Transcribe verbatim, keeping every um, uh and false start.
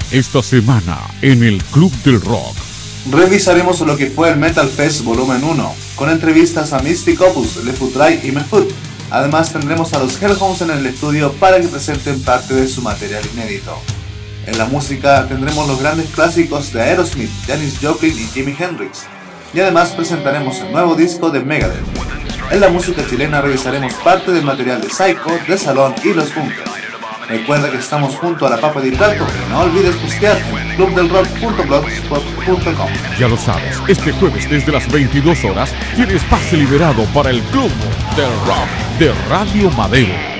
esta semana en el Club del Rock. Revisaremos lo que fue el Metal Fest Volumen uno, con entrevistas a Mystic Opus, Le Futrai y Mefut. Además tendremos a los Hellhounds en el estudio para que presenten parte de su material inédito. En la música tendremos los grandes clásicos de Aerosmith, Janis Joplin y Jimi Hendrix. Y además presentaremos el nuevo disco de Megadeth. En la música chilena revisaremos parte del material de Psycho, de Salón y Los Bunkers. Recuerda que estamos junto a la Papa de Plato y no olvides postear en club del rock punto blogspot punto com. Ya lo sabes, este jueves desde las veintidós horas tienes pase liberado para el Club del Rock de Radio Madero.